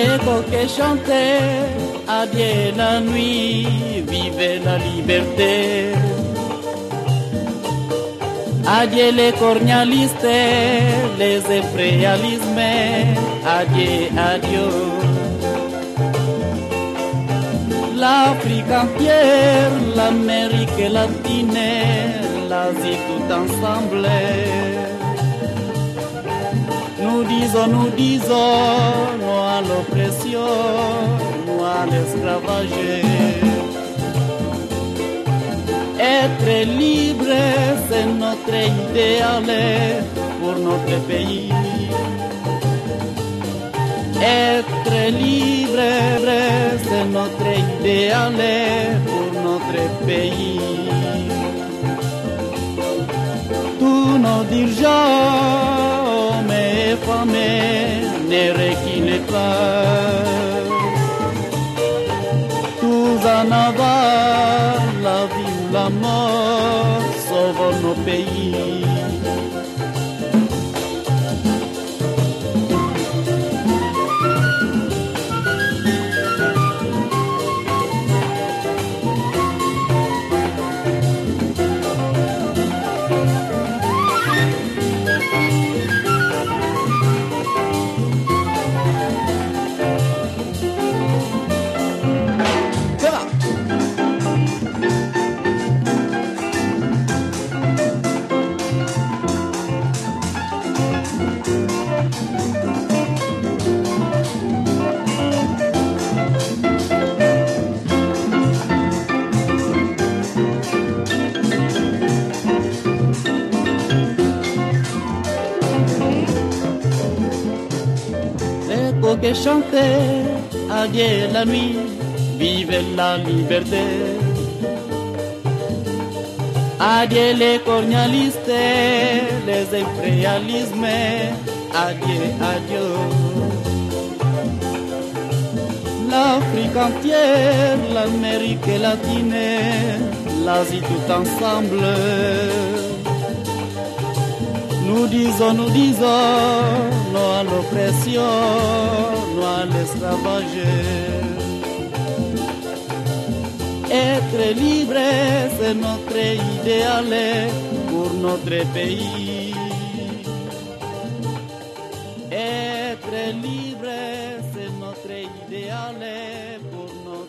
Les coqs chantaient, adieu la nuit, vive la liberté. Adieu les colonialistes, les impérialismes, adieu, adieu. L'Afrique entière, l'Amérique latine, l'Asie tout ensemble. Nous disons, non à l'oppression, non à l'esclavage. Être libre, c'est notre idéal pour notre pays. Être libre, c'est notre idéal pour notre pays. Tous nos dirigeants, hommes et femmes, ne reculez pas. Tous en avant, la vie ou la mort, sauvons nos pays. Que chanter, adieu la nuit, vive la liberté. Adieu les colonialistes, les impérialismes, adieu, adieu. L'Afrique entière, l'Amérique latine, l'Asie tout ensemble. Nous disons, non à l'oppression, non à l'esclavage. Être libre, c'est notre idéal pour notre pays. Être libre, c'est notre idéal pour notre